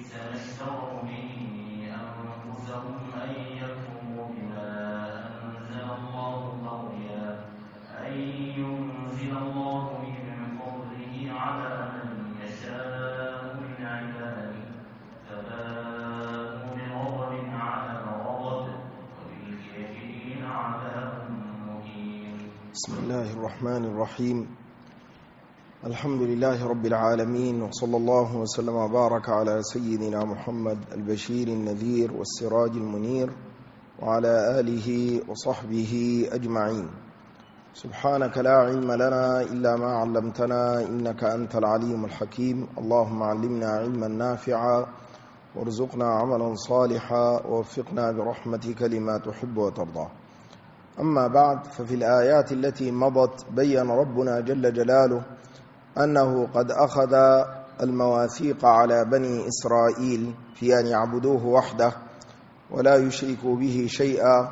اشتروا به أنفسهم أن يكفروا بما أنزل الله بغيا أن ينزل الله من فضله على من يشاء من عباده فباءوا بغضب على غضب وللكافرين عذاب مهين. بسم الله الرحمن الرحيم. الحمد لله رب العالمين، وصلى الله وسلم وبارك على سيدنا محمد البشير النذير والسراج المنير وعلى آله وصحبه أجمعين. سبحانك لا علم لنا إلا ما علمتنا إنك أنت العليم الحكيم. اللهم علمنا علما نافعا وارزقنا عملا صالحا ووفقنا برحمتك لما تحب وترضى. أما بعد، ففي الآيات التي مضت بيّن ربنا جل جلاله أنه قد أخذ المواثيق على بني إسرائيل في أن يعبدوه وحده ولا يشركوا به شيئا،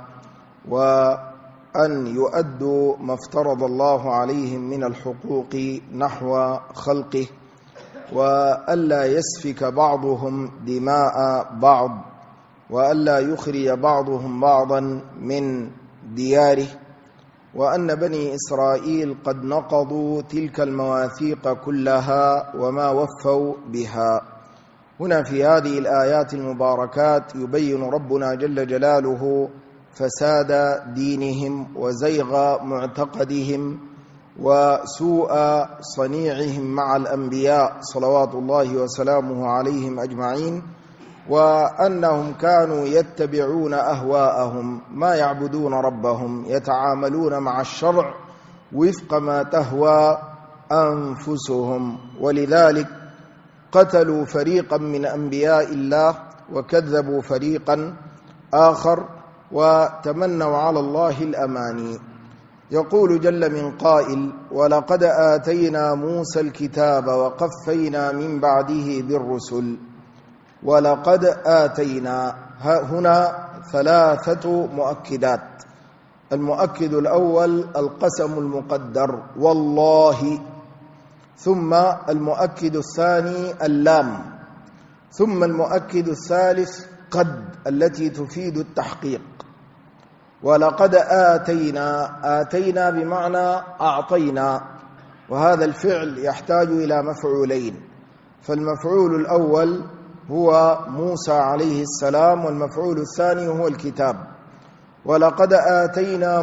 وأن يؤدوا ما افترض الله عليهم من الحقوق نحو خلقه، وألا يسفك بعضهم دماء بعض، وألا يخرج بعضهم بعضا من دياره، وأن بني إسرائيل قد نقضوا تلك المواثيق كلها وما وفوا بها. هنا في هذه الآيات المباركات يبين ربنا جل جلاله فساد دينهم وزيغ معتقدهم وسوء صنيعهم مع الأنبياء صلوات الله وسلامه عليهم أجمعين، وأنهم كانوا يتبعون أهواءهم، ما يعبدون ربهم، يتعاملون مع الشرع وفق ما تهوى أنفسهم، ولذلك قتلوا فريقا من أنبياء الله وكذبوا فريقا آخر وتمنوا على الله الأماني. يقول جل من قائل: ولقد آتينا موسى الكتاب وقفينا من بعده بالرسل. ولقد آتينا، هنا ثلاثة مؤكدات. المؤكد الأول القسم المقدر والله، ثم المؤكد الثاني اللام، ثم المؤكد الثالث قد التي تفيد التحقيق. ولقد آتينا، آتينا بمعنى أعطينا، وهذا الفعل يحتاج إلى مفعولين، فالمفعول الأول هو موسى عليه السلام، والمفعول الثاني هو الكتاب. ولقد آتينا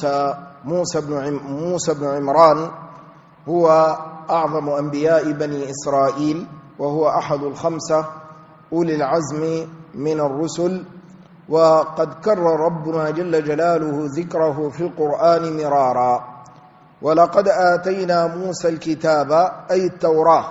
موسى بن عمران هو أعظم أنبياء بني إسرائيل، وهو أحد الخمسة أولي العزم من الرسل، وقد كرر ربنا جل جلاله ذكره في القرآن مرارا. ولقد آتينا موسى الكتاب أي التوراة،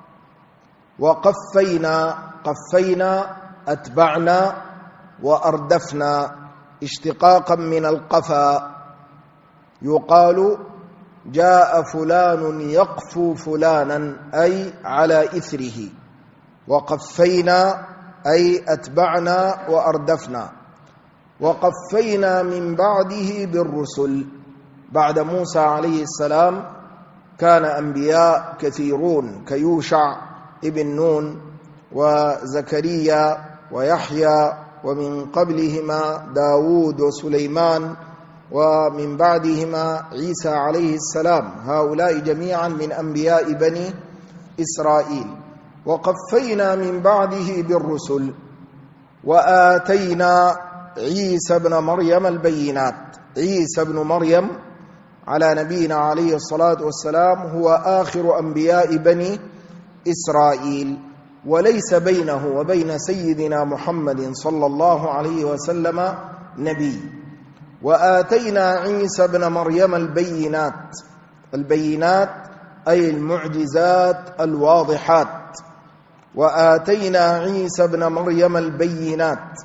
وقفينا، قفينا أتبعنا، وأردفنا اشتقاقا من القفا، يقال جاء فلان يقفو فلانا أي على إثره، وقفينا أي أتبعنا وأردفنا. وقفينا من بعده بالرسل، بعد موسى عليه السلام كان أنبياء كثيرون كيوشع ابن نون وزكريا ويحيى، ومن قبلهما داود وسليمان، ومن بعدهما عيسى عليه السلام. هؤلاء جميعا من أنبياء بني إسرائيل. وقفينا من بعده بالرسل، وآتينا عيسى بن مريم البينات. عيسى بن مريم على نبينا عليه الصلاة والسلام هو آخر أنبياء بني إسرائيل، وليس بينه وبين سيدنا محمد صلى الله عليه وسلم نبي. وآتينا عيسى بن مريم البينات، البينات أي المعجزات الواضحات. وآتينا عيسى بن مريم البينات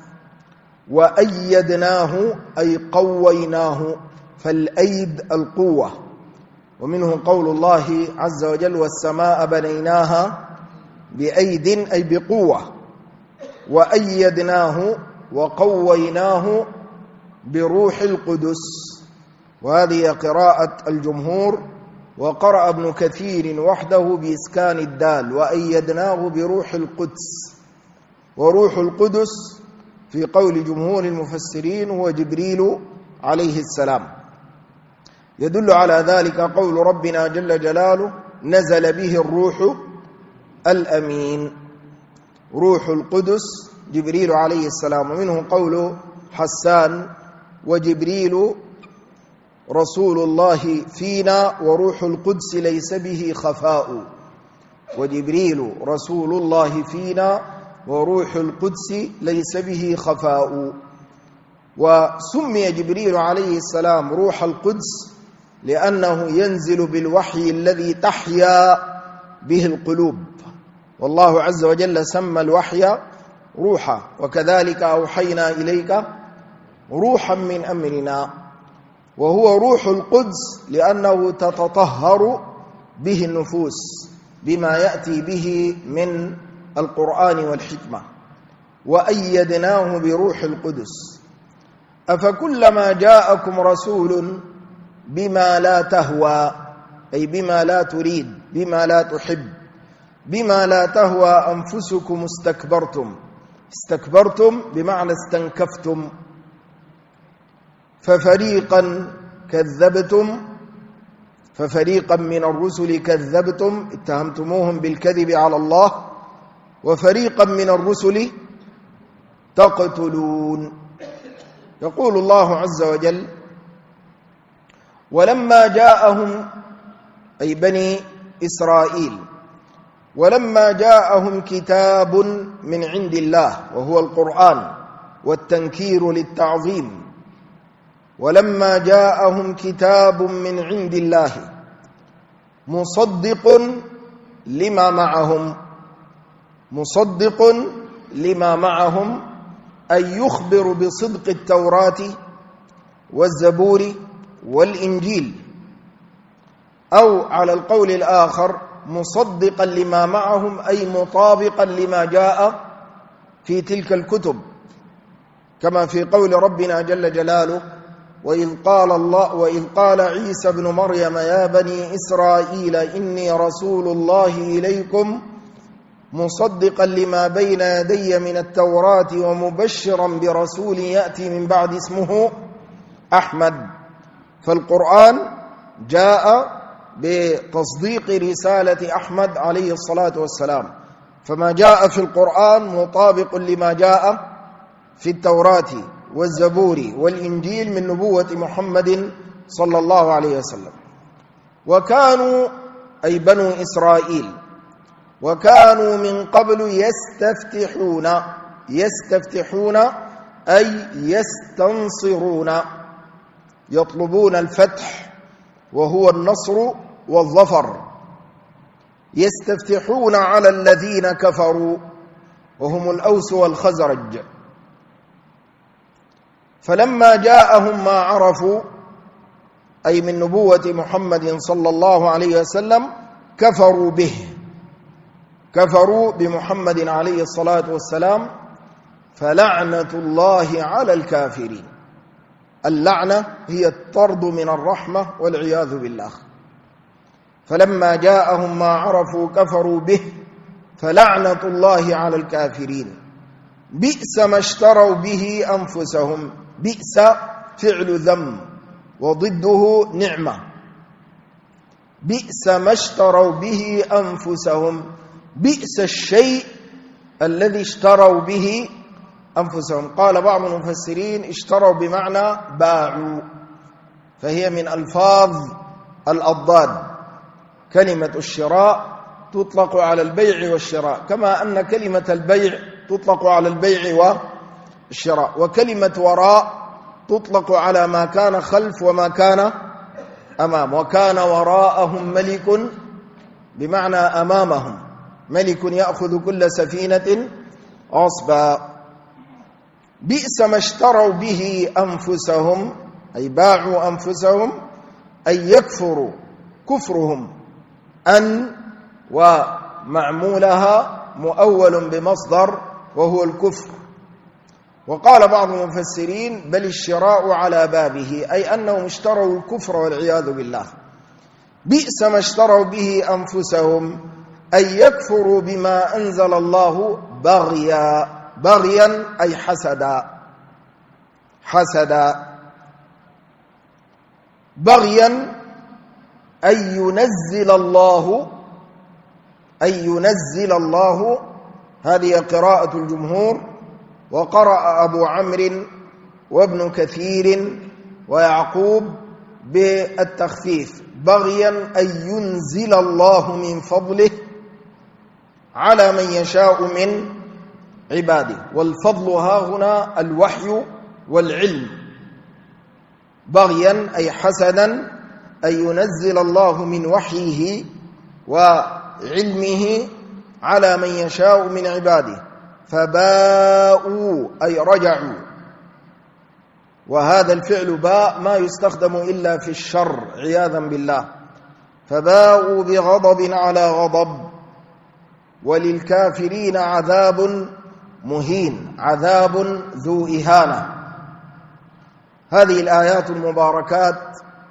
وأيدناه أي قويناه، فالأيد القوة، ومنه قول الله عز وجل: والسماء بنيناها بأيد أي بقوة. وأيدناه وقويناه بروح القدس، وهذه قراءة الجمهور. وقرأ ابن كثير وحده بإسكان الدال: وأيدناه بروح القدس. وروح القدس في قول جمهور المفسرين هو جبريل عليه السلام. يدل على ذلك قول ربنا جل جلاله: نزل به الروح الأمين. روح القدس جبريل عليه السلام. ومنه قول حسان: وجبريل رسول الله فينا وروح القدس ليس به خفاء. وجبريل رسول الله فينا وروح القدس ليس به خفاء. وسمي جبريل عليه السلام روح القدس لأنه ينزل بالوحي الذي تحيا به القلوب، والله عز وجل سمى الوحي روحا: وكذلك أوحينا إليك روحا من أمرنا. وهو روح القدس لأنه تتطهر به النفوس بما يأتي به من القرآن والحكمة. وأيدناه بروح القدس. أفكلما جاءكم رسول بما لا تهوى، أي بما لا تريد، بما لا تحب، بما لا تهوى أنفسكم استكبرتم بمعنى استنكفتم، ففريقا من الرسل كذبتم، اتهمتموهم بالكذب على الله، وفريقا من الرسل تقتلون. يقول الله عز وجل: ولما جاءهم، أي بني إسرائيل، ولما جاءهم كتاب من عند الله وهو القرآن، والتنكير للتعظيم. ولما جاءهم كتاب من عند الله مصدق لما معهم، أي يخبر بصدق التوراة والزبور والإنجيل. أو على القول الآخر مصدقا لما معهم، أي مطابقا لما جاء في تلك الكتب، كما في قول ربنا جل جلاله: وإذ قال عيسى ابن مريم يا بني إسرائيل إني رسول الله إليكم مصدقا لما بين يدي من التوراة ومبشرا برسول يأتي من بعد اسمه أحمد. فالقرآن جاء بتصديق رسالة أحمد عليه الصلاة والسلام، فما جاء في القرآن مطابق لما جاء في التوراة والزبور والإنجيل من نبوة محمد صلى الله عليه وسلم. وكانوا، أي بنو إسرائيل، وكانوا من قبل يستفتحون أي يستنصرون، يطلبون الفتح وهو النصر والظفر. يستفتحون على الذين كفروا وهم الأوس والخزرج. فلما جاءهم ما عرفوا، أي من نبوة محمد صلى الله عليه وسلم، كفروا بمحمد عليه الصلاة والسلام، فلعنة الله على الكافرين. اللعنة هي الطرد من الرحمة والعياذ بالله. فلما جاءهم ما عرفوا كفروا به، فلعنة الله على الكافرين. بئس ما اشتروا به أنفسهم. بئس فعل ذم وضده نعمة. بئس ما اشتروا به أنفسهم، بئس الشيء الذي اشتروا به أنفسهم. قال بعض المفسرين اشتروا بمعنى باعوا، فهي من ألفاظ الأضداد. كلمة الشراء تطلق على البيع والشراء، كما أن كلمة البيع تطلق على البيع والشراء. وكلمة وراء تطلق على ما كان خلف وما كان أمام. وكان وراءهم ملك بمعنى أمامهم، ملك يأخذ كل سفينة غصبا. بئس ما اشتروا به أنفسهم، أي باعوا أنفسهم، أي يكفروا كفرهم. أن ومعمولها مؤول بمصدر وهو الكفر. وقال بعض المفسرين بل الشراء على بابه، أي أنهم اشتروا الكفر والعياذ بالله. بئس ما اشتروا به أنفسهم، أي يكفروا بما أنزل الله بغيا، بغيا أي حسدا بغيا أن ينزل الله هذه قراءة الجمهور، وقرأ أبو عمرو وابن كثير ويعقوب بالتخفيف بغيا أن ينزل الله من فضله على من يشاء من عباده. والفضل ها هنا الوحي والعلم. بغيا أي حسدا أن ينزل الله من وحيه وعلمه على من يشاء من عباده. فباءوا أي رجعوا، وهذا الفعل باء ما يستخدم إلا في الشر عياذا بالله. فباءوا بغضب على غضب وللكافرين عذاب مهين، عذاب ذو إهانة. هذه الآيات المباركات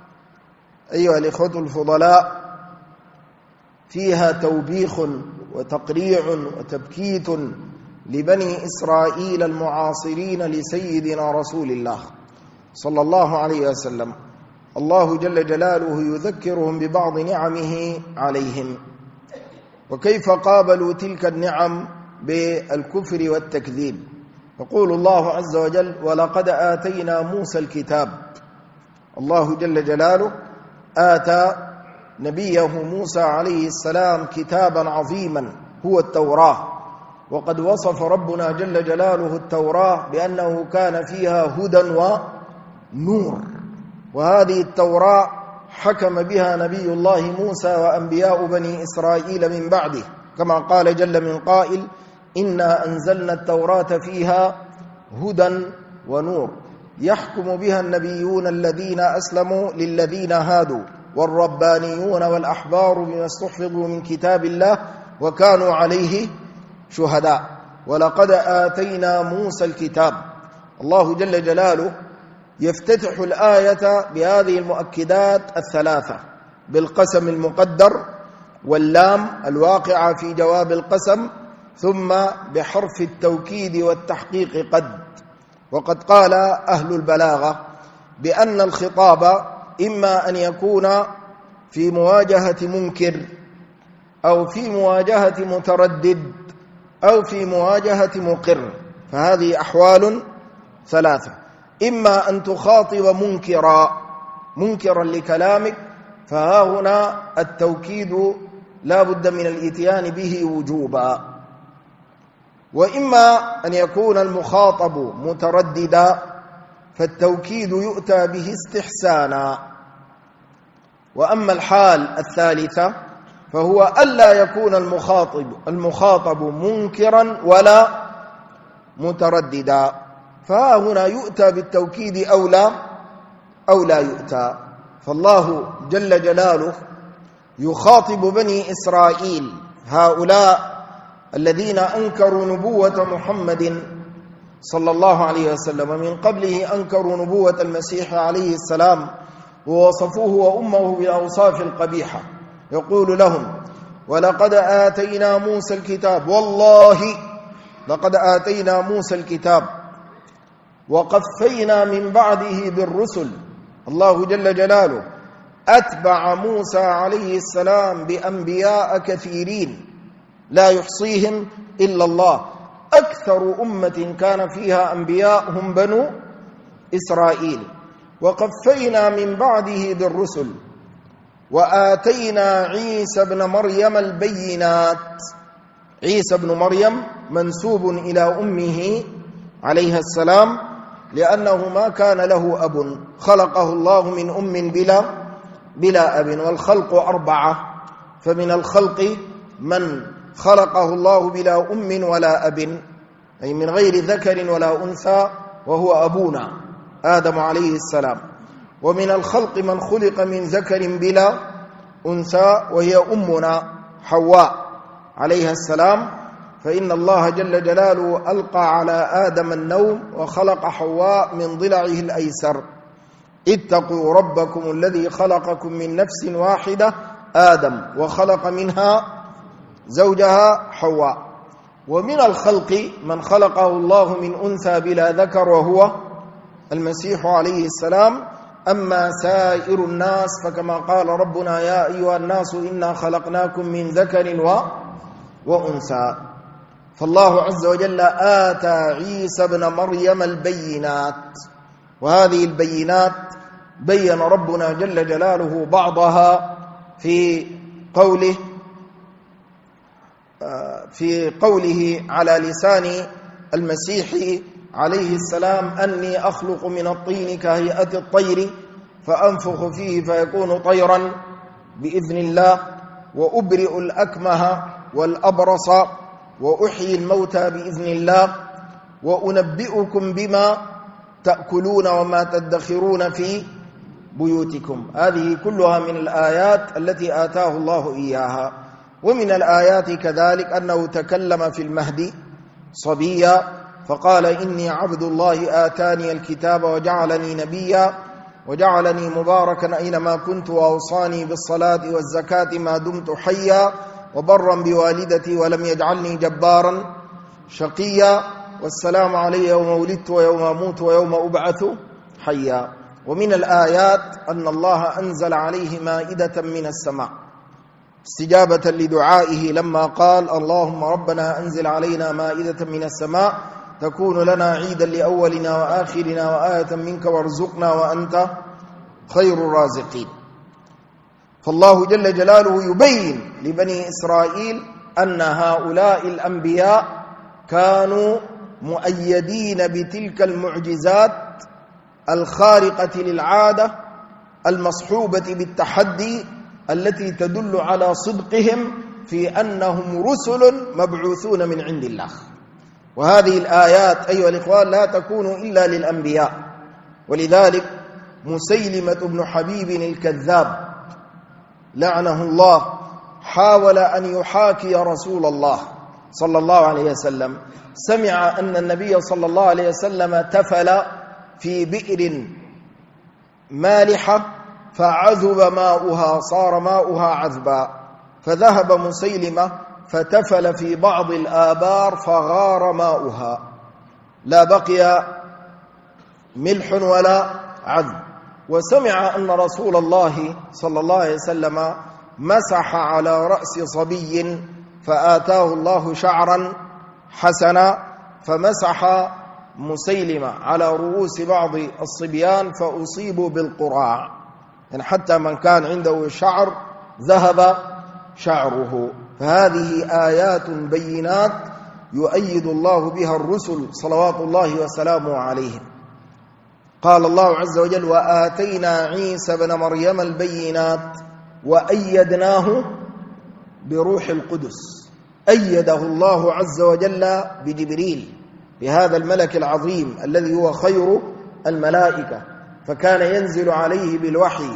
أيها الإخوة الفضلاء فيها توبيخ وتقريع وتبكيت لبني إسرائيل المعاصرين لسيدنا رسول الله صلى الله عليه وسلم. الله جل جلاله يذكرهم ببعض نعمه عليهم، وكيف قابلوا تلك النعم بالكفر والتكذيب. يقول الله عز وجل: ولقد آتينا موسى الكتاب. الله جل جلاله آتى نبيه موسى عليه السلام كتابا عظيما هو التوراة، وقد وصف ربنا جل جلاله التوراة بأنه كان فيها هدى ونور. وهذه التوراة حكم بها نبي الله موسى وأنبياء بني إسرائيل من بعده، كما قال جل من قائل: إنا أنزلنا التوراة فيها هدى ونور يحكم بها النبيون الذين أسلموا للذين هادوا والربانيون والأحبار بما استحفظوا من كتاب الله وكانوا عليه شهداء. ولقد آتينا موسى الكتاب. الله جل جلاله يفتتح الآية بهذه المؤكدات الثلاثة: بالقسم المقدر، واللام الواقعة في جواب القسم، ثم بحرف التوكيد والتحقيق قد. وقد قال أهل البلاغة بأن الخطاب إما أن يكون في مواجهة منكر، أو في مواجهة متردد، أو في مواجهة مقر. فهذه أحوال ثلاثة: إما أن تخاطب منكرا لكلامك، فها هنا التوكيد لا بد من الإتيان به وجوبا، وإما أن يكون المخاطب مترددا، فالتوكيد يؤتى به استحسانا. وأما الحال الثالثة فهو ألا يكون المخاطب منكرا ولا مترددا، فها هنا يؤتى بالتوكيد أو لا يؤتى. فالله جل جلاله يخاطب بني إسرائيل، هؤلاء الذين أنكروا نبوة محمد صلى الله عليه وسلم، من قبله أنكروا نبوة المسيح عليه السلام ووصفوه وأمه بالأوصاف القبيحة. يقول لهم: ولقد آتينا موسى الكتاب. والله لقد آتينا موسى الكتاب وقفينا من بعده بالرسل. الله جل جلاله أتبع موسى عليه السلام بأنبياء كثيرين لا يحصيهم إلا الله. أكثر أمة كان فيها أنبياء هم بنو إسرائيل. وقفينا من بعده بالرسل وآتينا عيسى ابن مريم البينات. عيسى ابن مريم منسوب إلى أمه عليها السلام، لأنه ما كان له أب، خلقه الله من أم بلا أب. والخلق أربعة، فمن الخلق من خلقه الله بلا أم ولا أب، أي من غير ذكر ولا أنثى، وهو أبونا آدم عليه السلام. ومن الخلق من خلق من ذكر بلا أنثى، وهي أمنا حواء عليها السلام. فإن الله جل جلاله ألقى على آدم النوم وخلق حواء من ضلعه الأيسر. اتقوا ربكم الذي خلقكم من نفس واحدة آدم وخلق منها زوجها حواء. ومن الخلق من خلقه الله من أنثى بلا ذكر وهو المسيح عليه السلام. أما سائر الناس فكما قال ربنا يا أيها الناس إنا خلقناكم من ذكر وأنثى. فالله عز وجل آتى عيسى ابن مريم البينات، وهذه البينات بين ربنا جل جلاله بعضها في قوله على لسان المسيح عليه السلام: أني أخلق من الطين كهيئة الطير فأنفخ فيه فيكون طيرا بإذن الله، وأبرئ الأكمه والأبرص وأحيي الموتى بإذن الله، وأنبئكم بما تأكلون وما تدخرون في بيوتكم. هذه كلها من الآيات التي آتاه الله إياها. ومن الآيات كذلك أنه تكلم في المهد صبيا فقال: إني عبد الله آتاني الكتاب وجعلني نبيا وجعلني مباركا أينما كنت وأوصاني بالصلاة والزكاة ما دمت حيا وبرا بوالدتي ولم يجعلني جبارا شقيا والسلام علي يوم ولدت ويوم أموت ويوم أبعث حيا. ومن الآيات أن الله أنزل عليه مائدة من السماء استجابة لدعائه لما قال: اللهم ربنا أنزل علينا مائدة من السماء تكون لنا عيدا لأولنا وآخرنا وآية منك وارزقنا وأنت خير الرازقين. فالله جل جلاله يبين لبني إسرائيل أن هؤلاء الأنبياء كانوا مؤيدين بتلك المعجزات الخارقة للعادة المصحوبة بالتحدي التي تدل على صدقهم في أنهم رسل مبعوثون من عند الله. وهذه الآيات أيها الإخوان لا تكون إلا للأنبياء. ولذلك مسيلمة بن حبيب الكذاب لعنه الله حاول أن يحاكي رسول الله صلى الله عليه وسلم. سمع أن النبي صلى الله عليه وسلم تفل في بئر مالحة فعذب ماؤها، صار ماؤها عذبا، فذهب مسيلمة فتفل في بعض الآبار فغار ماؤها، لا بقي ملح ولا عذب. وسمع أن رسول الله صلى الله عليه وسلم مسح على رأس صبي فآتاه الله شعرا حسنا، فمسح مسيلمة على رؤوس بعض الصبيان فأصيبوا بالقراع، يعني حتى من كان عنده شعر ذهب شعره. فهذه آيات بينات يؤيد الله بها الرسل صلوات الله وسلامه عليهم. قال الله عز وجل: وآتينا عيسى بن مريم البينات وأيدناه بروح القدس. أيده الله عز وجل بجبريل، بهذا الملك العظيم الذي هو خير الملائكة، فكان ينزل عليه بالوحي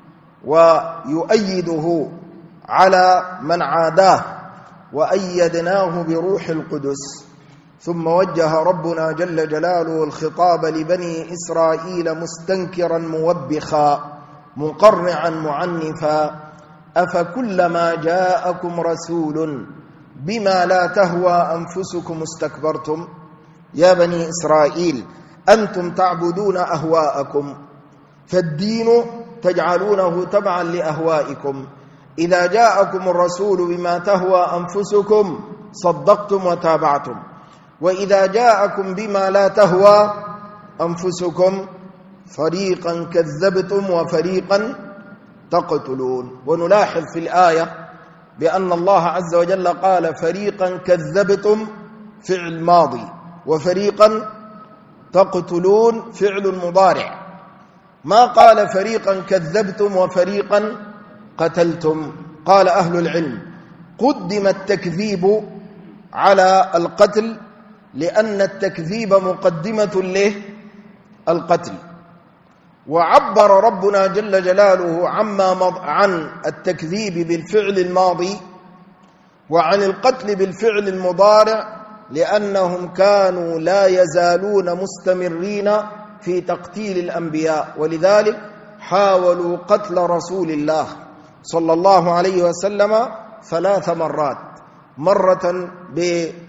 ويؤيده على من عاداه. وأيدناه بروح القدس. ثم وجه ربنا جل جلاله الخطاب لبني إسرائيل مستنكرا موبخا مقرعا معنفا: أفكلما جاءكم رسول بما لا تهوى أنفسكم استكبرتم يا بني إسرائيل أنتم تعبدون أهواءكم فالدين تجعلونه تبعا لأهوائكم، إذا جاءكم الرسول بما تهوى أنفسكم صدقتم وتابعتم، وإذا جاءكم بما لا تهوى أنفسكم فريقا كذبتم وفريقا تقتلون. ونلاحظ في الآية بأن الله عز وجل قال فريقا كذبتم فعل ماضي، وفريقا تقتلون فعل مضارع، ما قال فريقا كذبتم وفريقا قتلتم. قال أهل العلم: قدم التكذيب على القتل لأن التكذيب مقدمة للقتل، وعبر ربنا جل جلاله عن التكذيب بالفعل الماضي وعن القتل بالفعل المضارع لأنهم كانوا لا يزالون مستمرين في تقتيل الأنبياء، ولذلك حاولوا قتل رسول الله صلى الله عليه وسلم 3 مرات: مرة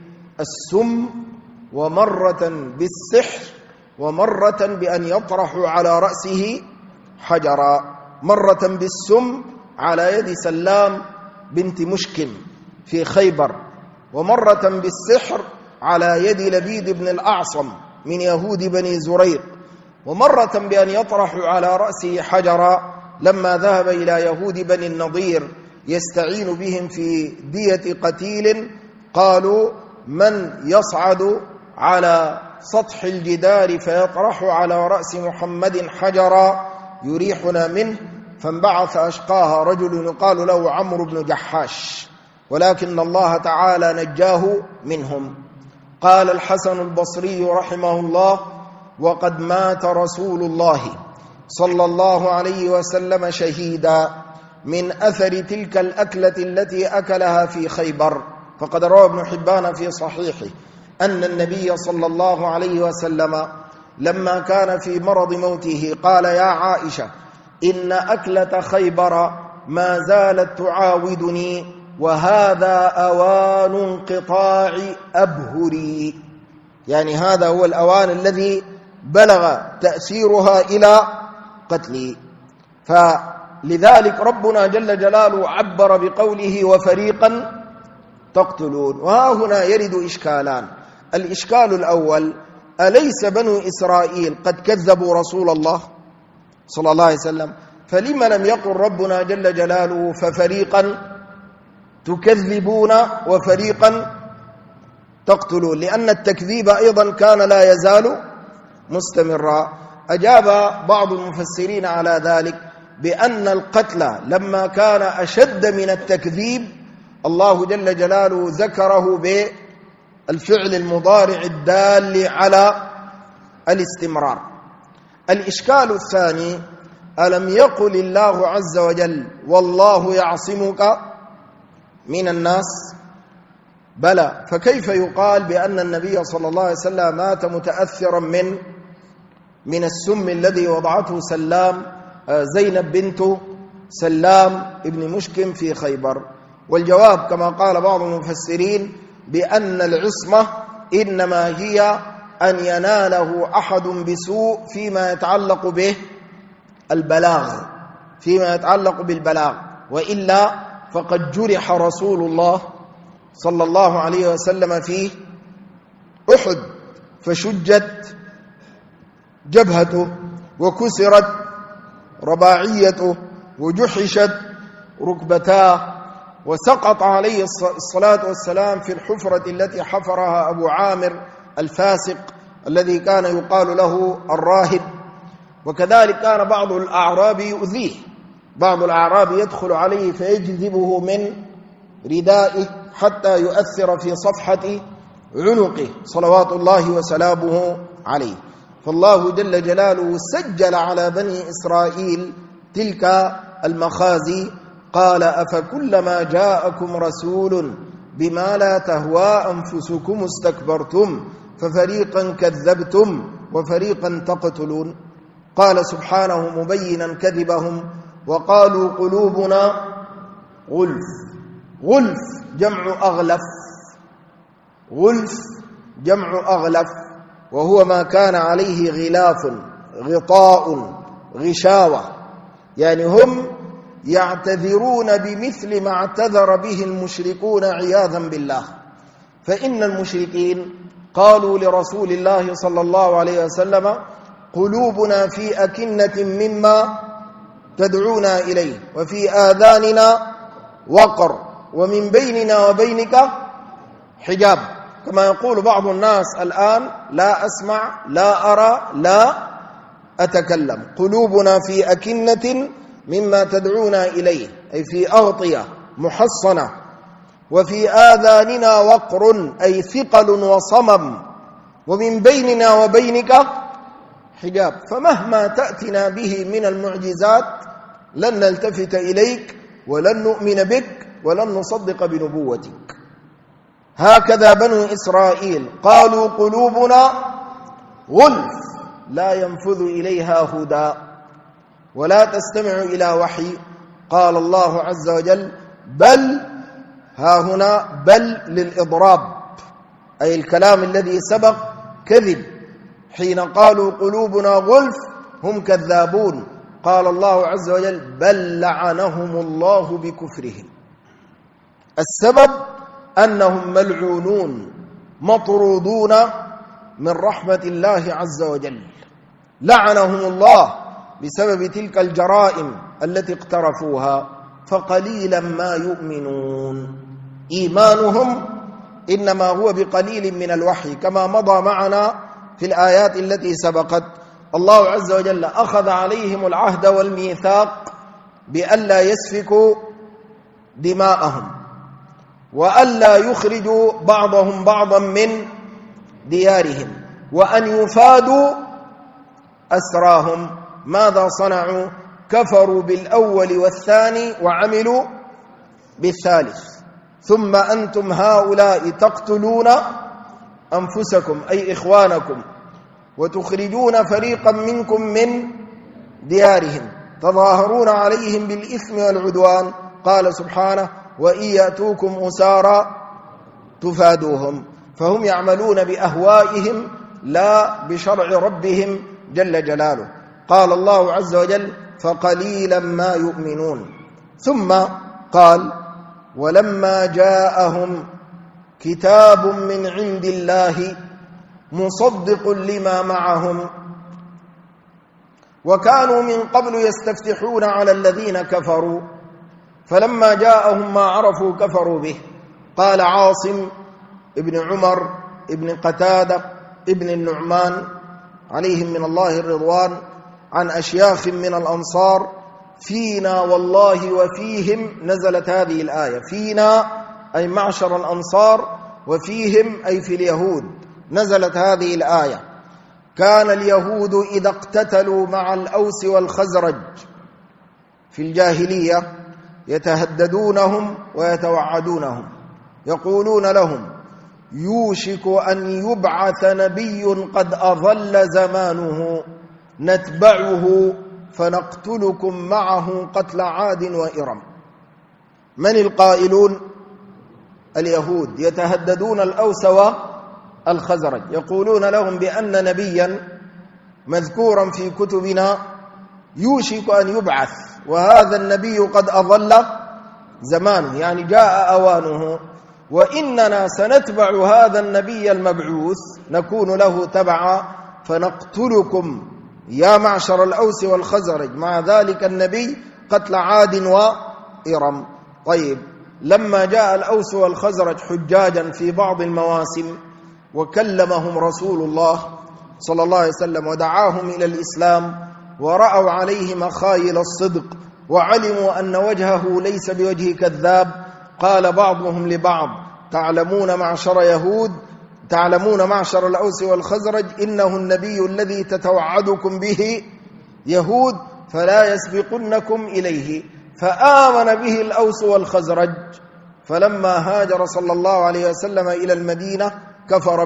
السم ومرة بالسحر ومرة بأن يطرحوا على رأسه حجرا، مرة بالسم على يد سلام بنت مشكم في خيبر، ومرة بالسحر على يد لبيد بن الأعصم من يهود بني زريق، ومرة بأن يطرحوا على رأسه حجرا لما ذهب إلى يهود بني النضير يستعين بهم في دية قتيل، قالوا من يصعد على سطح الجدار فيطرح على رأس محمد حجرا يريحنا منه، فانبعث أشقاها رجل يقال له عمرو بن جحاش، ولكن الله تعالى نجاه منهم. قال الحسن البصري رحمه الله: وقد مات رسول الله صلى الله عليه وسلم شهيدا من أثر تلك الأكلة التي أكلها في خيبر. فقد روى ابن حبان في صحيحه أن النبي صلى الله عليه وسلم لما كان في مرض موته قال: يا عائشة، إن أكلة خيبر ما زالت تعاودني، وهذا أوان انقطاع أبهري، يعني هذا هو الأوان الذي بلغ تأثيرها إلى قتلي. فلذلك ربنا جل جلاله عبر بقوله: وفريقا تقتلون. وها هنا يرد إشكالان. الإشكال الأول: أليس بنو إسرائيل قد كذبوا رسول الله صلى الله عليه وسلم؟ فلما لم يقل ربنا جل جلاله ففريقا تكذبون وفريقا تقتلون؟ لأن التكذيب أيضا كان لا يزال مستمرا. أجاب بعض المفسرين على ذلك بأن القتل لما كان أشد من التكذيب الله جل جلاله ذكره بالفعل المضارع الدال على الاستمرار. الإشكال الثاني: ألم يقل الله عز وجل: والله يعصمك من الناس؟ بلى، فكيف يقال بأن النبي صلى الله عليه وسلم مات متأثرا من السم الذي وضعته سلام زينب بنت سلام ابن مشكم في خيبر؟ والجواب كما قال بعض المفسرين بأن العصمة إنما هي أن يناله أحد بسوء فيما يتعلق به البلاغ، فيما يتعلق بالبلاغ، وإلا فقد جرح رسول الله صلى الله عليه وسلم في أحد فشجت جبهته وكسرت رباعيته وجحشت ركبتاه، وسقط عليه الصلاة والسلام في الحفرة التي حفرها أبو عامر الفاسق الذي كان يقال له الراهب. وكذلك كان بعض الأعراب يؤذيه، بعض الأعراب يدخل عليه فيجذبه من ردائه حتى يؤثر في صفحة عنقه صلوات الله وسلامه عليه. فالله جل جلاله سجل على بني إسرائيل تلك المخازي. قال: أفكلما جاءكم رسول بما لا تهوى أنفسكم استكبرتم ففريقا كذبتم وفريقا تقتلون. قال سبحانه مبينا كذبهم: وقالوا قلوبنا غلف. غلف جمع أغلف، غلف جمع أغلف، وهو ما كان عليه غلاف، غطاء، غشاوة، يعني هم يعتذرون بمثل ما اعتذر به المشركون عياذا بالله. فإن المشركين قالوا لرسول الله صلى الله عليه وسلم: قلوبنا في أكنة مما تدعونا إليه وفي آذاننا وقر ومن بيننا وبينك حجاب. كما يقول بعض الناس الآن: لا أسمع، لا أرى، لا أتكلم. قلوبنا في أكنة مما تدعونا إليه، أي في أغطية محصنة، وفي آذاننا وقر، أي ثقل وصمم، ومن بيننا وبينك حجاب. فمهما تأتنا به من المعجزات لن نلتفت إليك ولن نؤمن بك ولن نصدق بنبوتك. هكذا بنو إسرائيل قالوا: قلوبنا غلف لا ينفذ إليها هدى ولا تستمع إلى وحي. قال الله عز وجل: بل، ها هنا بل للإضراب، أي الكلام الذي سبق كذب، حين قالوا قلوبنا غلف هم كذابون. قال الله عز وجل بل لعنهم الله بكفرهم. السبب أنهم ملعونون مطرودون من رحمة الله عز وجل، لعنهم الله بسبب تلك الجرائم التي اقترفوها، فقليلا ما يؤمنون. إيمانهم إنما هو بقليل من الوحي، كما مضى معنا في الآيات التي سبقت. الله عز وجل أخذ عليهم العهد والميثاق بألا يسفكوا دماءهم، وألا يخرجوا بعضهم بعضا من ديارهم، وأن يفادوا أسراهم. ماذا صنعوا؟ كفروا بالأول والثاني وعملوا بالثالث. ثم أنتم هؤلاء تقتلون أنفسكم أي إخوانكم، وتخرجون فريقا منكم من ديارهم، تظاهرون عليهم بالإثم والعدوان. قال سبحانه وإن يأتوكم أسارى تفادوهم. فهم يعملون بأهوائهم لا بشرع ربهم جل جلاله. قال الله عز وجل فقليلا ما يؤمنون. ثم قال ولما جاءهم كتاب من عند الله مصدق لما معهم وكانوا من قبل يستفتحون على الذين كفروا فلما جاءهم ما عرفوا كفروا به. قال عاصم ابن عمر ابن قتادة ابن النعمان عليهم من الله الرضوان عن أشياخ من الأنصار فينا والله وفيهم نزلت هذه الآية. فينا أي معشر الأنصار، وفيهم أي في اليهود نزلت هذه الآية. كان اليهود إذا اقتتلوا مع الأوس والخزرج في الجاهلية يتهددونهم ويتوعدونهم، يقولون لهم يوشك أن يبعث نبي قد أظل زمانه نتبعه فنقتلكم معه قتل عاد وإرم. من القائلون؟ اليهود يتهددون الأوس والخزرج، يقولون لهم بأن نبيا مذكورا في كتبنا يوشك أن يبعث، وهذا النبي قد أظل زمانه يعني جاء أوانه، وإننا سنتبع هذا النبي المبعوث نكون له تبعا فنقتلكم يا معشر الأوس والخزرج مع ذلك النبي قتل عاد وإرم. طيب، لما جاء الأوس والخزرج حجاجا في بعض المواسم وكلمهم رسول الله صلى الله عليه وسلم ودعاهم إلى الإسلام ورأوا عليه مخايل الصدق وعلموا أن وجهه ليس بوجه كذاب، قال بعضهم لبعض تعلمون معشر الأوس والخزرج إنه النبي الذي تتوعدكم به يهود فلا يسبقنكم إليه. فآمن به الأوس والخزرج، فلما هاجر صلى الله عليه وسلم إلى المدينة كفر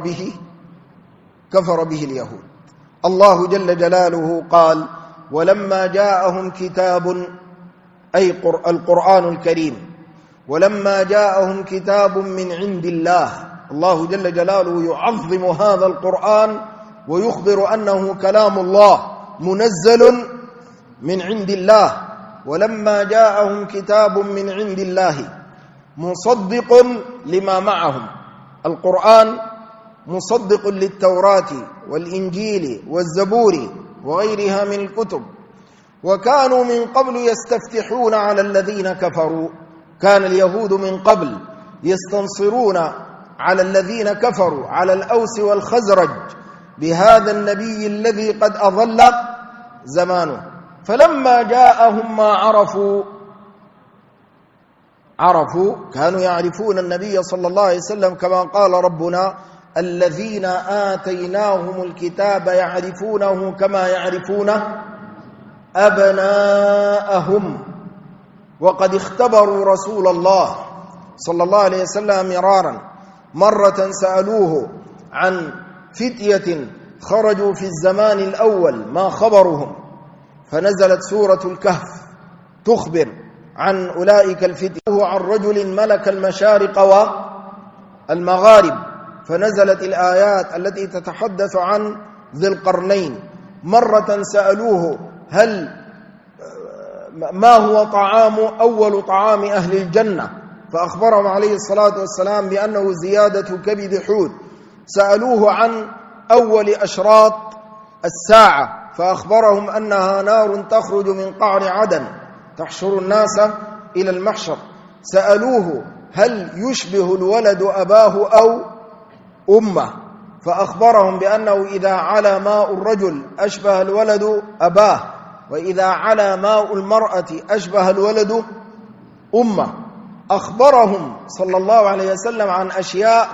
به اليهود. الله جل جلاله قال ولما جاءهم كتاب أي القرآن الكريم، ولما جاءهم كتاب من عند الله. الله جل جلاله يعظم هذا القرآن ويخبر أنه كلام الله منزل من عند الله. ولما جاءهم كتاب من عند الله مصدق لما معهم. القرآن مصدق للتوراة والإنجيل والزبور وغيرها من الكتب. وكانوا من قبل يستفتحون على الذين كفروا، كان اليهود من قبل يستنصرون على الذين كفروا على الأوس والخزرج بهذا النبي الذي قد أظل زمانه. فلما جاءهم ما عرفوا كانوا يعرفون النبي صلى الله عليه وسلم كما قال ربنا الذين آتيناهم الكتاب يعرفونه كما يعرفون أبناءهم. وقد اختبروا رسول الله صلى الله عليه وسلم مرارا. مرة سألوه عن فتية خرجوا في الزمان الأول ما خبرهم، فنزلت سورة الكهف تخبر عن أولئك الفتية عن رجل ملك المشارق والمغارب فنزلت الآيات التي تتحدث عن ذي القرنين. مرة سألوه ما هو أول طعام أهل الجنة، فأخبرهم عليه الصلاة والسلام بأنه زيادة كبد حوت. سألوه عن أول أشراط الساعة، فأخبرهم أنها نار تخرج من قعر عدن تحشر الناس إلى المحشر. سألوه هل يشبه الولد أباه أو أمه، فأخبرهم بأنه إذا علا ماء الرجل أشبه الولد أباه، وإذا علا ماء المرأة أشبه الولد أمه. أخبرهم صلى الله عليه وسلم عن أشياء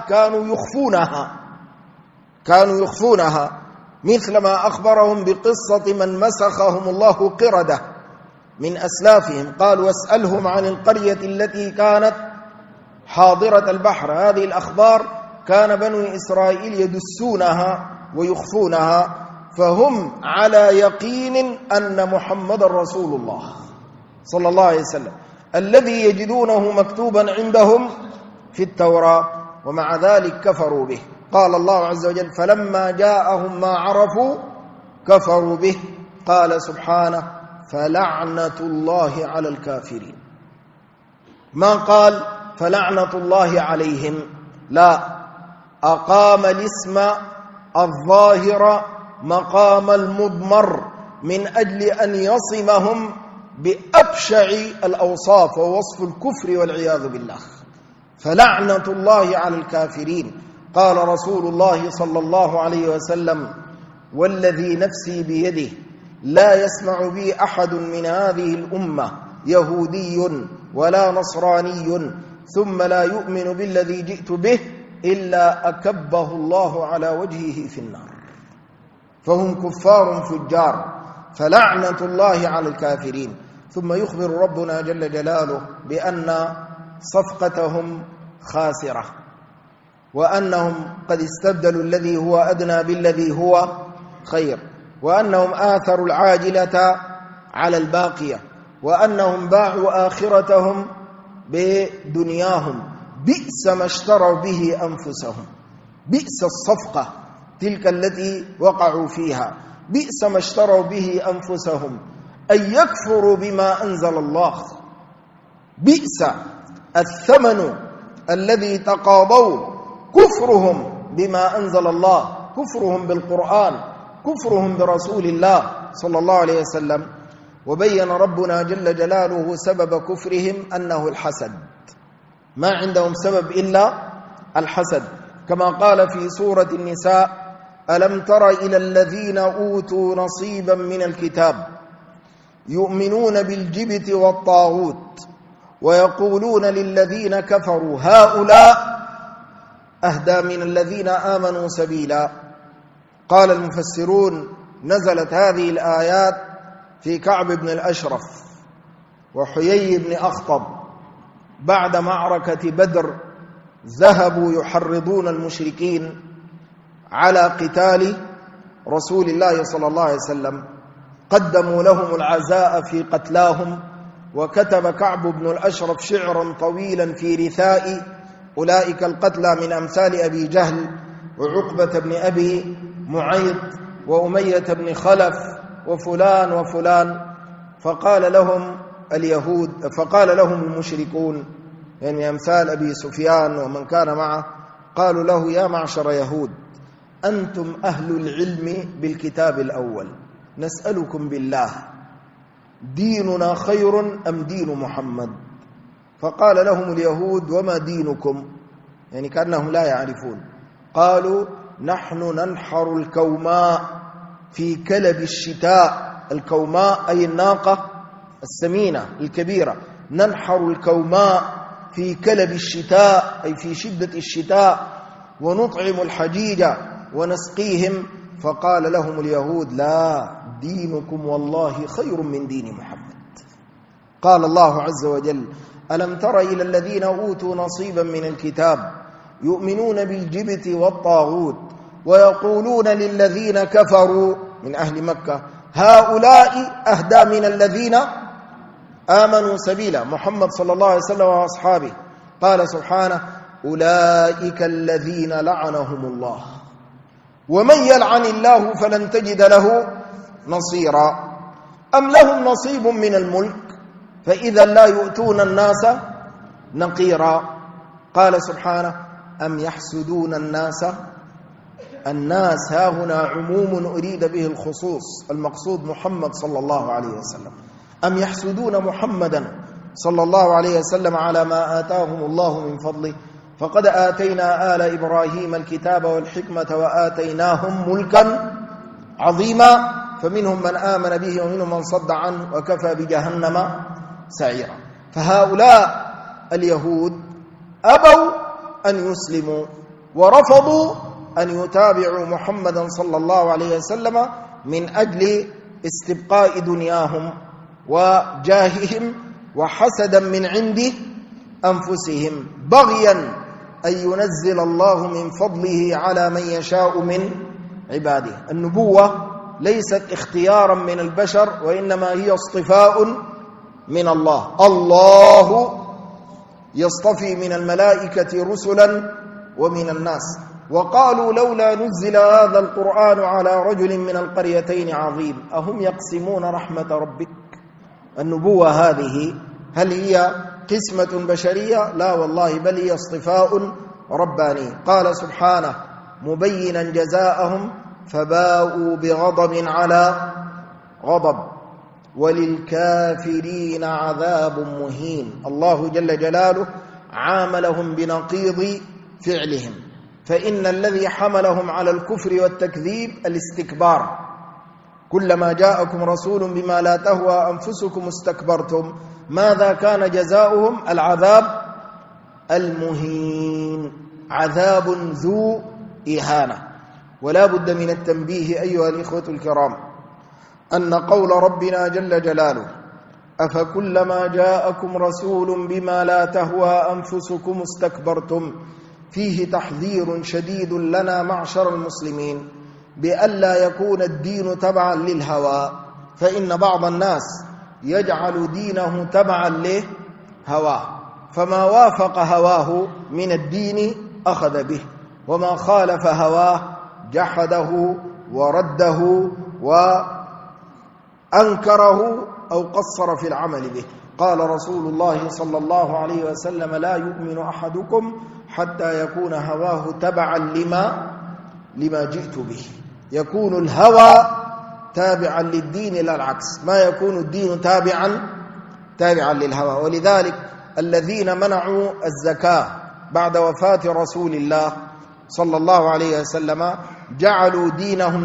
كانوا يخفونها، مثل ما أخبرهم بقصة من مسخهم الله قردة من أسلافهم. قال واسألهم عن القرية التي كانت حاضرة البحر. هذه الأخبار كان بنو إسرائيل يدسونها ويخفونها، فهم على يقين أن محمد رسول الله صلى الله عليه وسلم الذي يجدونه مكتوبا عندهم في التوراة، ومع ذلك كفروا به. قال الله عز وجل فلما جاءهم ما عرفوا كفروا به. قال سبحانه فلعنة الله على الكافرين. ما قال فلعنة الله عليهم، لا، أقام الاسم الظاهر مقام المضمر من أجل أن يصمهم بأبشع الأوصاف ووصف الكفر والعياذ بالله. فلعنة الله على الكافرين. قال رسول الله صلى الله عليه وسلم والذي نفسي بيده لا يسمع بي أحد من هذه الأمة يهودي ولا نصراني ثم لا يؤمن بالذي جئت به إلا أكبه الله على وجهه في النار. فهم كفار فجار، فلعنة الله على الكافرين. ثم يخبر ربنا جل جلاله بأن صفقتهم خاسرة، وأنهم قد استبدلوا الذي هو أدنى بالذي هو خير، وأنهم آثروا العاجلة على الباقية، وأنهم باعوا آخرتهم بدنياهم. بئس ما اشتروا به أنفسهم، بئس الصفقة تلك التي وقعوا فيها، بئس ما اشتروا به أنفسهم أن يكفروا بما أنزل الله. بئس الثمن الذي تقاضوا كفرهم بما أنزل الله، كفرهم بالقرآن، كفرهم برسول الله صلى الله عليه وسلم. وبين ربنا جل جلاله سبب كفرهم أنه الحسد، ما عندهم سبب إلا الحسد، كما قال في سورة النساء ألم تر إلى الذين أوتوا نصيبا من الكتاب يؤمنون بالجبت والطاغوت ويقولون للذين كفروا هؤلاء أهدى من الذين آمنوا سبيلا. قال المفسرون نزلت هذه الآيات في كعب بن الأشرف وحيي بن أخطب بعد معركة بدر، ذهبوا يحرضون المشركين على قتال رسول الله صلى الله عليه وسلم، قدموا لهم العزاء في قتلاهم. وكتب كعب بن الأشرف شعرا طويلا في رثاء أولئك القتلى من أمثال أبي جهل وعقبة بن أبي معيط وأمية بن خلف وفلان وفلان. فقال لهم المشركون، يعني أمثال أبي سفيان ومن كان معه، قالوا له يا معشر يهود أنتم أهل العلم بالكتاب الأول، نسألكم بالله ديننا خير أم دين محمد؟ فقال لهم اليهود وما دينكم؟ يعني كأنهم لا يعرفون. قالوا نحن ننحر الكوماء في كلب الشتاء. الكوماء أي الناقة السمينة الكبيرة، ننحر الكوماء في كلب الشتاء أي في شدة الشتاء، ونطعم الحجيج ونسقيهم. فقال لهم اليهود لا، دينكم والله خير من دين محمد. قال الله عز وجل ألم تر إلى الذين أوتوا نصيبا من الكتاب يؤمنون بالجبت والطاغوت ويقولون للذين كفروا من أهل مكة هؤلاء أهدى من الذين آمنوا سبيلا. محمد صلى الله عليه وسلم وأصحابه. قال سبحانه أولئك الذين لعنهم الله ومن يلعن الله فلن تجد له نصيرا أم لهم نصيب من الملك فإذا لا يؤتون الناس نقيرا. قال سبحانه أم يحسدون الناس ها هنا عموم أريد به الخصوص، المقصود محمد صلى الله عليه وسلم. أم يحسدون محمدا صلى الله عليه وسلم على ما آتاهم الله من فضله فقد آتينا آل إبراهيم الكتاب والحكمة وآتيناهم ملكا عظيما فمنهم من آمن به ومنهم من صد عنه وكفى بجهنم سعيرا. فهؤلاء اليهود أبوا أن يسلموا ورفضوا أن يتابعوا محمدا صلى الله عليه وسلم من أجل استبقاء دنياهم وجاههم وحسدا من عند أنفسهم بغيا أن ينزل الله من فضله على من يشاء من عباده. النبوة ليست اختيارا من البشر وإنما هي اصطفاء من الله. الله يصطفي من الملائكة رسلا ومن الناس. وقالوا لولا نزل هذا القرآن على رجل من القريتين عظيم أهم يقسمون رحمة ربك. النبوة هذه هل هي قسمة بشرية؟ لا والله، بل هي اصطفاء رباني. قال سبحانه مبينا جزاءهم فباءوا بغضب على غضب وللكافرين عذاب مهين. الله جل جلاله عاملهم بنقيض فعلهم، فإن الذي حملهم على الكفر والتكذيب الاستكبار. كلما جاءكم رسول بما لا تهوى أنفسكم استكبرتم ماذا كان جزاؤهم؟ العذاب المهين، عذاب ذو إهانة. ولا بد من التنبيه أيها الإخوة الكرام أن قول ربنا جل جلاله أفكلما جاءكم رسول بما لا تهوى أنفسكم استكبرتم فيه تحذير شديد لنا معشر المسلمين بألا يكون الدين تبعا للهوى، فإن بعض الناس يجعل دينه تبعا لهواه، فما وافق هواه من الدين أخذ به، وما خالف هواه جحده ورده وأنكره أو قصر في العمل به. قال رسول الله صلى الله عليه وسلم لا يؤمن أحدكم حتى يكون هواه تبعا لما جئت به. يكون الهوى تابعا للدين لا العكس، ما يكون الدين تابعا للهوى. ولذلك الذين منعوا الزكاة بعد وفاة رسول الله صلى الله عليه وسلم جعلوا دينهم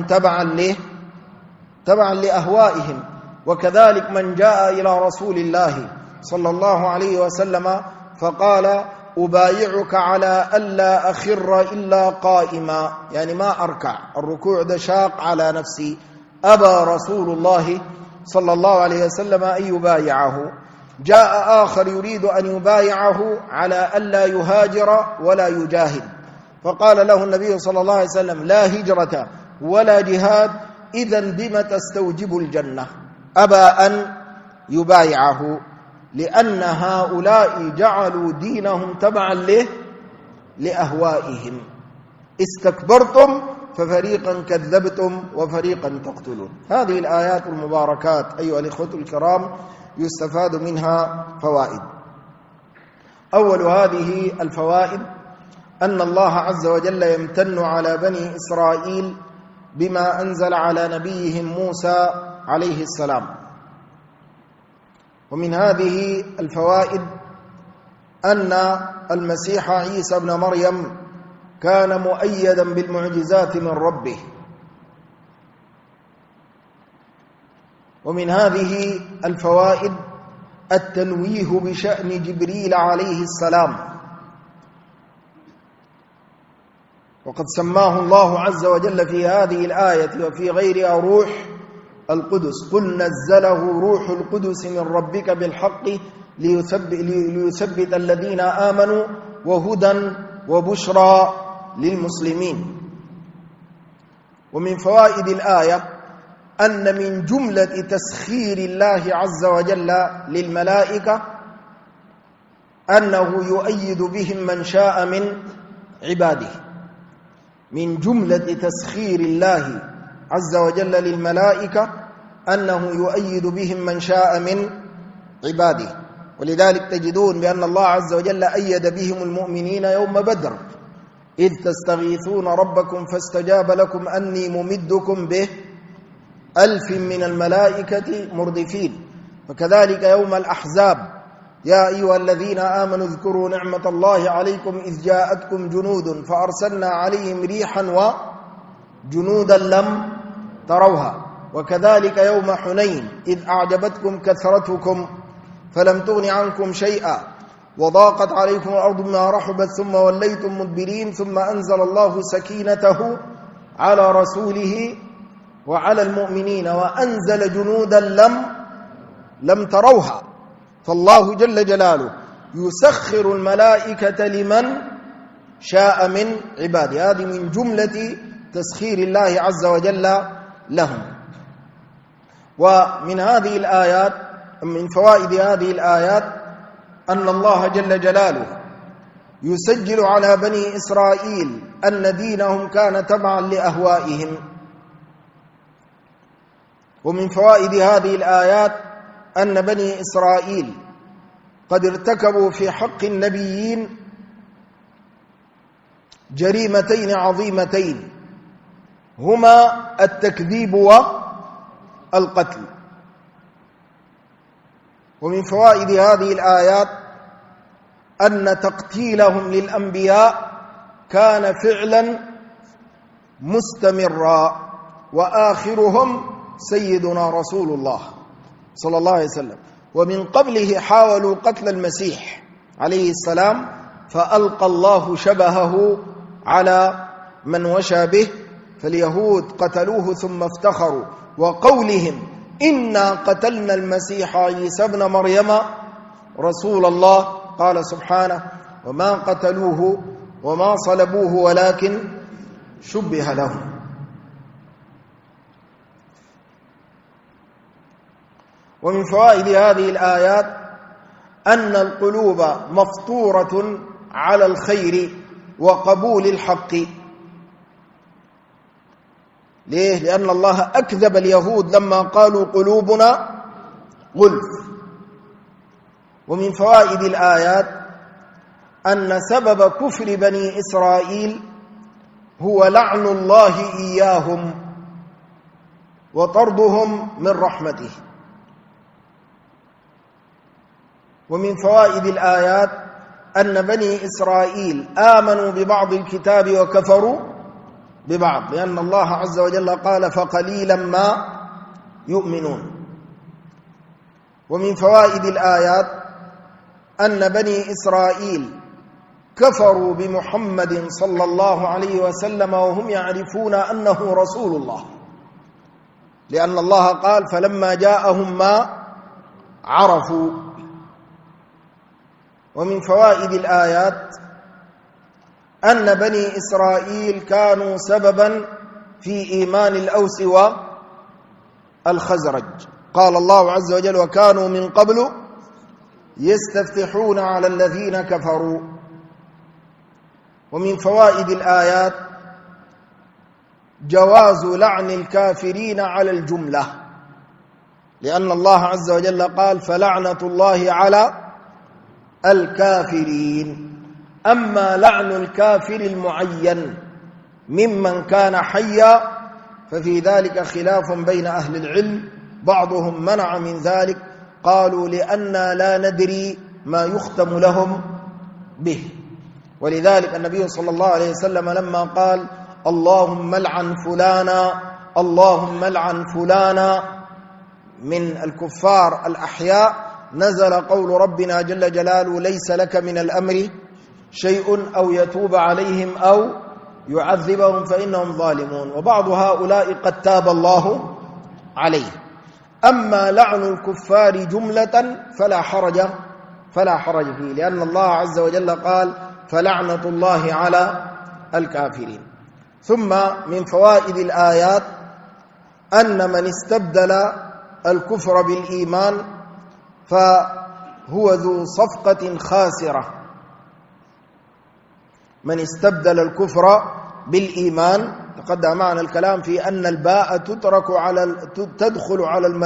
تبعا لأهوائهم. وكذلك من جاء إلى رسول الله صلى الله عليه وسلم فقال أبايعك على ألا أخر إلا قائما، يعني ما أركع، الركوع ده شاق على نفسي. أبى رسول الله صلى الله عليه وسلم أن يبايعه. جاء آخر يريد أن يبايعه على ألا يهاجر ولا يجاهد، فقال له النبي صلى الله عليه وسلم لا هجرة ولا جهاد، إذن بم تستوجب الجنة. أبى أن يبايعه لأن هؤلاء جعلوا دينهم تبعا لأهوائهم. استكبرتم ففريقا كذبتم وفريقا تقتلون. هذه الآيات المباركات أيها الإخوة الكرام يستفاد منها فوائد. أول هذه الفوائد أن الله عز وجل يمتن على بني إسرائيل بما أنزل على نبيهم موسى عليه السلام. ومن هذه الفوائد أن المسيح عيسى بن مريم كان مؤيدا بالمعجزات من ربه. ومن هذه الفوائد التنويه بشأن جبريل عليه السلام، وقد سماه الله عز وجل في هذه الآية وفي غيرها روح القدس. قل نزله روح القدس من ربك بالحق ليثبت الذين آمنوا وهدى وبشرى للمسلمين. ومن فوائد الآية أن من جملة تسخير الله عز وجل للملائكة أنه يؤيد بهم من شاء من عباده. من جملة تسخير الله عز وجل للملائكة أنه يؤيد بهم من شاء من عباده. ولذلك تجدون بأن الله عز وجل أيد بهم المؤمنين يوم بدر إذ تستغيثون ربكم فاستجاب لكم أني ممدكم ب1000 من الملائكة مردفين. وكذلك يوم الأحزاب يا أيها الذين آمنوا اذكروا نعمة الله عليكم إذ جاءتكم جنود فأرسلنا عليهم ريحا وجنودا لم تروها. وكذلك يوم حنين إذ أعجبتكم كثرتكم فلم تغن عنكم شيئا وضاقت عليكم الأرض ما رحبت ثم وليتم مدبرين ثم أنزل الله سكينته على رسوله وعلى المؤمنين وأنزل جنودا لم تروها. فالله جل جلاله يسخر الملائكة لمن شاء من عباده. هذه من جملة تسخير الله عز وجل لهم. ومن هذه الآيات من فوائد هذه الآيات أن الله جل جلاله يسجل على بني إسرائيل أن دينهم كان تبعا لأهوائهم. ومن فوائد هذه الآيات أن بني إسرائيل قد ارتكبوا في حق النبيين جريمتين عظيمتين هما التكذيب والقتل. ومن فوائد هذه الآيات أن تقتيلهم للأنبياء كان فعلا مستمرا وآخرهم سيدنا رسول الله صلى الله عليه وسلم. ومن قبله حاولوا قتل المسيح عليه السلام فألقى الله شبهه على من وشى به، فاليهود قتلوه ثم افتخروا وقولهم إنا قتلنا المسيح عيسى ابن مريم رسول الله، قال سبحانه وما قتلوه وما صلبوه ولكن شبه لهم. ومن فوائد هذه الآيات أن القلوب مفطورة على الخير وقبول الحق. ليه؟ لأن الله أكذب اليهود لما قالوا قلوبنا غلف. ومن فوائد الآيات أن سبب كفر بني إسرائيل هو لعن الله إياهم وطردهم من رحمته. ومن فوائد الآيات أن بني إسرائيل آمنوا ببعض الكتاب وكفروا ببعض، لأن الله عز وجل قال فقليلا ما يؤمنون. ومن فوائد الآيات أن بني إسرائيل كفروا بمحمد صلى الله عليه وسلم وهم يعرفون أنه رسول الله، لأن الله قال فلما جاءهم ما عرفوا. ومن فوائد الآيات أن بني إسرائيل كانوا سببا في إيمان الأوس والخزرج. قال الله عز وجل وكانوا من قبل يستفتحون على الذين كفروا. ومن فوائد الآيات جواز لعن الكافرين على الجملة، لأن الله عز وجل قال فلعنة الله على الكافرين. أما لعن الكافر المعين ممن كان حيا ففي ذلك خلاف بين أهل العلم، بعضهم منع من ذلك قالوا لأننا لا ندري ما يختم لهم به. ولذلك النبي صلى الله عليه وسلم لما قال اللهم لعن فلانا اللهم لعن فلانا من الكفار الأحياء، نزل قول ربنا جل جلاله ليس لك من الأمر شيء أو يتوب عليهم أو يعذبهم فإنهم ظالمون، وبعض هؤلاء قد تاب الله عليه. أما لعن الكفار جملة فلا حرج فيه، لأن الله عز وجل قال فلعنة الله على الكافرين. ثم من فوائد الآيات أن من استبدل الكفر بالإيمان هو ذو صفقة خاسرة. من استبدل الكفر بالإيمان، تقدم معنا الكلام في أن الباء تدخل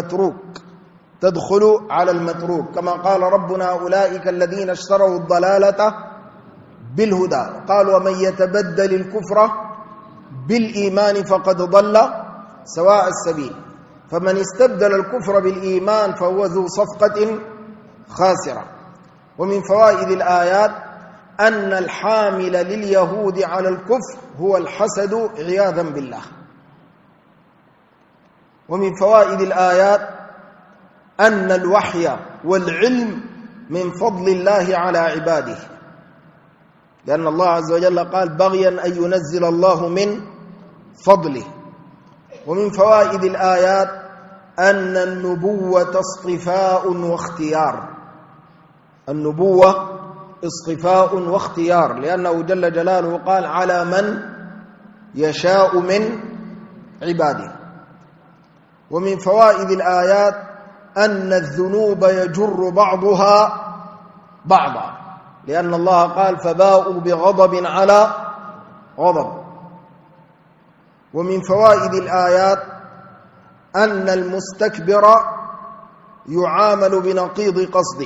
على المتروك كما قال ربنا أولئك الذين اشتروا الضلالة بالهدى، قال ومن يتبدل الكفر بالإيمان فقد ضل سواء السبيل. فمن استبدل الكفر بالإيمان فهو ذو صفقة خاسرة. ومن فوائد الآيات أن الحامل لليهود على الكفر هو الحسد عياذا بالله. ومن فوائد الآيات أن الوحي والعلم من فضل الله على عباده، لأن الله عز وجل قال بغيا أن ينزل الله من فضله. ومن فوائد الآيات أن النبوة اصطفاء واختيار، النبوة اصطفاء واختيار، لأنه جل جلاله قال على من يشاء من عباده. ومن فوائد الآيات أن الذنوب يجر بعضها بعضا، لأن الله قال فباءوا بغضب على غضب. ومن فوائد الآيات أن المستكبر يعامل بنقيض قصده،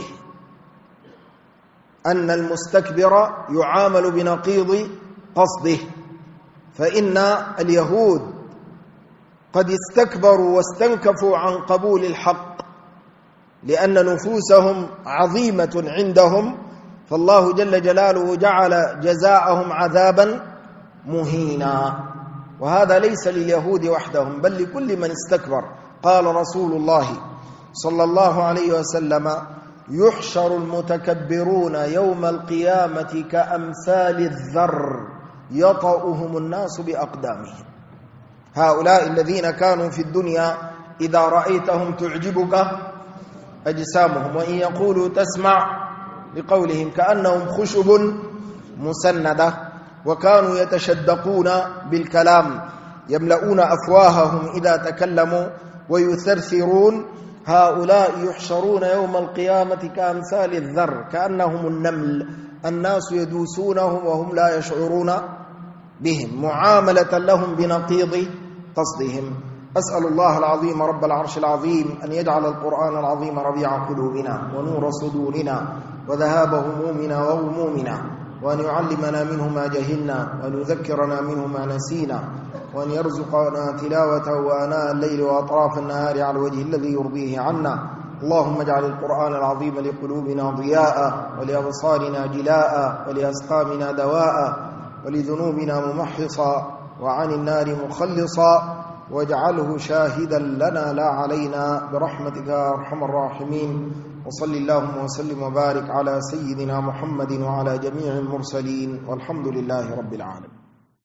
أن المستكبر يعامل بنقيض قصده، فإن اليهود قد استكبروا واستنكفوا عن قبول الحق لأن نفوسهم عظيمة عندهم، فالله جل جلاله جعل جزاءهم عذابا مهينا. وهذا ليس لليهود وحدهم بل لكل من استكبر. قال رسول الله صلى الله عليه وسلم يحشر المتكبرون يوم القيامة كأمثال الذر يطأهم الناس بأقدامهم. هؤلاء الذين كانوا في الدنيا إذا رأيتهم تعجبك أجسامهم وإن يقولوا تسمع لقولهم كأنهم خشب مسندة، وكانوا يتشدقون بالكلام يملؤون أفواههم إذا تكلموا ويثرثرون. هؤلاء يحشرون يوم القيامة كأمثال الذر كأنهم النمل، الناس يدوسونهم وهم لا يشعرون بهم، معاملة لهم بنقيض قصدهم. أسأل الله العظيم رب العرش العظيم أن يجعل القرآن العظيم ربيع قلوبنا ونور صدورنا وذهاب همومنا وغمومنا، وأن يعلمنا منه ما جهلنا وأن يذكرنا منه ما نسينا، وأن يرزقنا تلاوته آناء الليل وأطراف النهار على الوجه الذي يرضيه عنا. اللهم اجعل القرآن العظيم لقلوبنا ضياء ولأبصارنا جلاء ولأسقامنا دواء ولذنوبنا ممحصا وعن النار مخلصا، واجعله شاهدا لنا لا علينا برحمتك يا أرحم الراحمين. وصل اللهم وسلم وبارك على سيدنا محمد وعلى جميع المرسلين، والحمد لله رب العالمين.